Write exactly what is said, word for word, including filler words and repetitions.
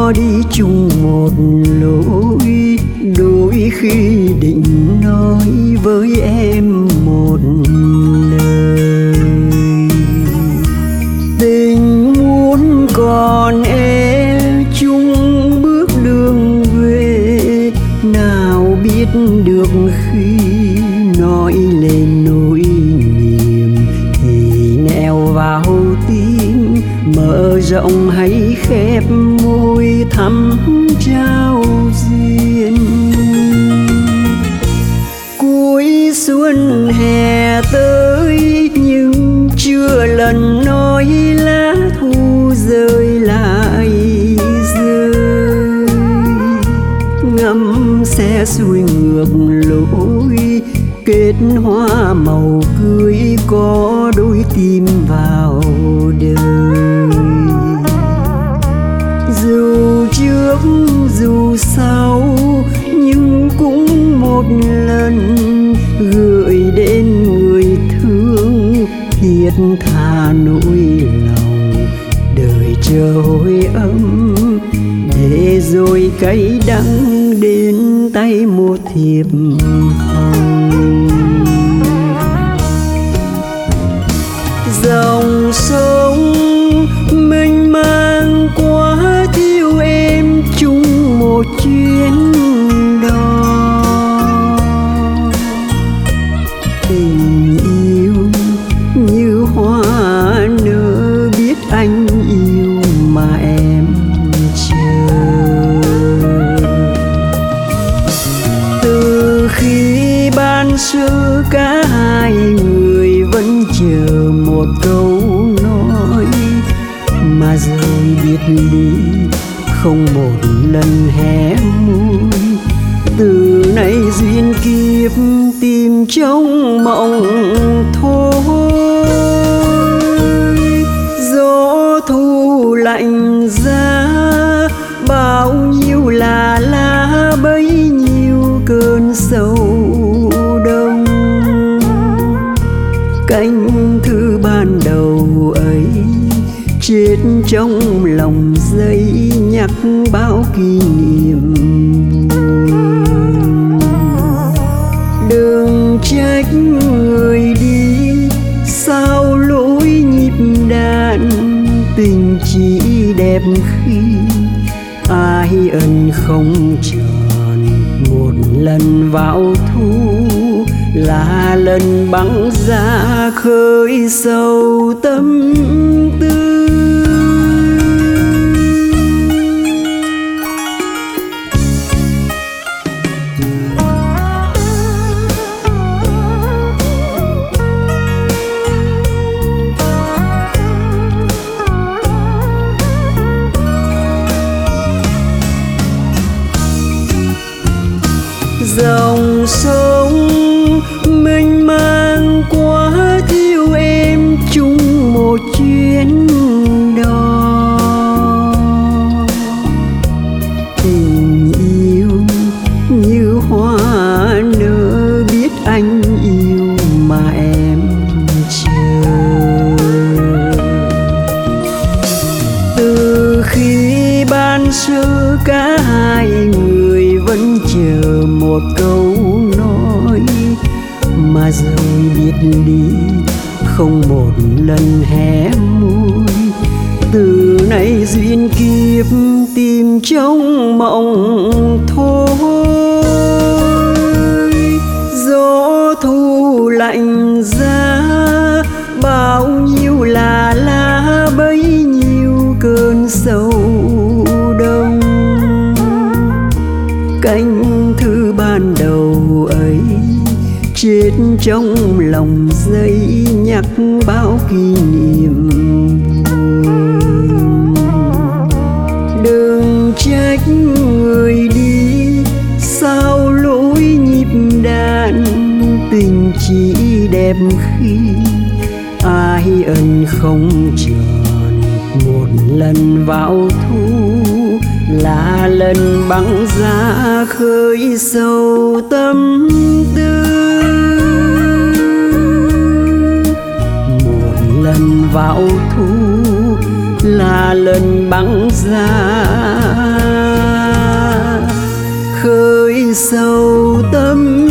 có đi chung một lối, đôi khi định nói với em một lời. Tình muốn còn e chung bước đường về, nào biết được khi nói lên nỗi niềm thì neo vào tim, mở rộng hay khép môi thắm trao duyên. Cuối xuân hè tới nhưng chưa lần nói lá thu rơi lại rơi, ngắm xe xuôi ngược lối, kết hoa màu cưới có đôi tim vào đời. Dù trước dù sau nhưng cũng một lần gửi đến người thương thiết tha nỗi lòng, đời chờ hồi ấm để rồi cay đắng đến tay một thiệp hồng. Dòng sông mênh mang quá thiếu em chung một chuyến đò. Tình yêu như hoa nở biết anh yêu mà em chờ. Từ khi ban sơ cả hai người vẫn chờ một câu nói, mà rồi biệt ly không một lần hé môi. Từ nay duyên kiếp tìm trong mộng thôi. Gió thu lạnh giá bao nhiêu là lá bấy nhiêu cơn sầu đông. Cánh thư ban đầu ấy chết trong lòng giấy nhắc bao kỷ niệm buồn. Đừng trách người đi sao lối nhịp đàn, tình chỉ đẹp khi ai ân không tròn. Một lần vào thu là lần băng giá khơi sâu tâm tư. Dòng sông mênh mang quá thiếu em chung một chuyến đò. Tình yêu như hoa nở biết anh yêu mà em chờ. Từ khi ban sơ cả hai người vẫn chờ một câu nói, mà rồi biệt ly không một lần hé môi. Từ nay duyên kiếp tìm trong mộng thôi. Gió thu lạnh giá bao nhiêu là lá bấy nhiêu cơn sầu đông. Cánh thư ban đầu ấy chết trong lòng giấy nhắc bao kỷ niệm buồn. Đừng trách người đi sao lối nhịp đàn, tình chỉ đẹp khi ai ân không tròn. Một lần vào thu là lần băng giá khơi sâu tâm tư. Một lần vào thu là lần băng giá khơi sâu tâm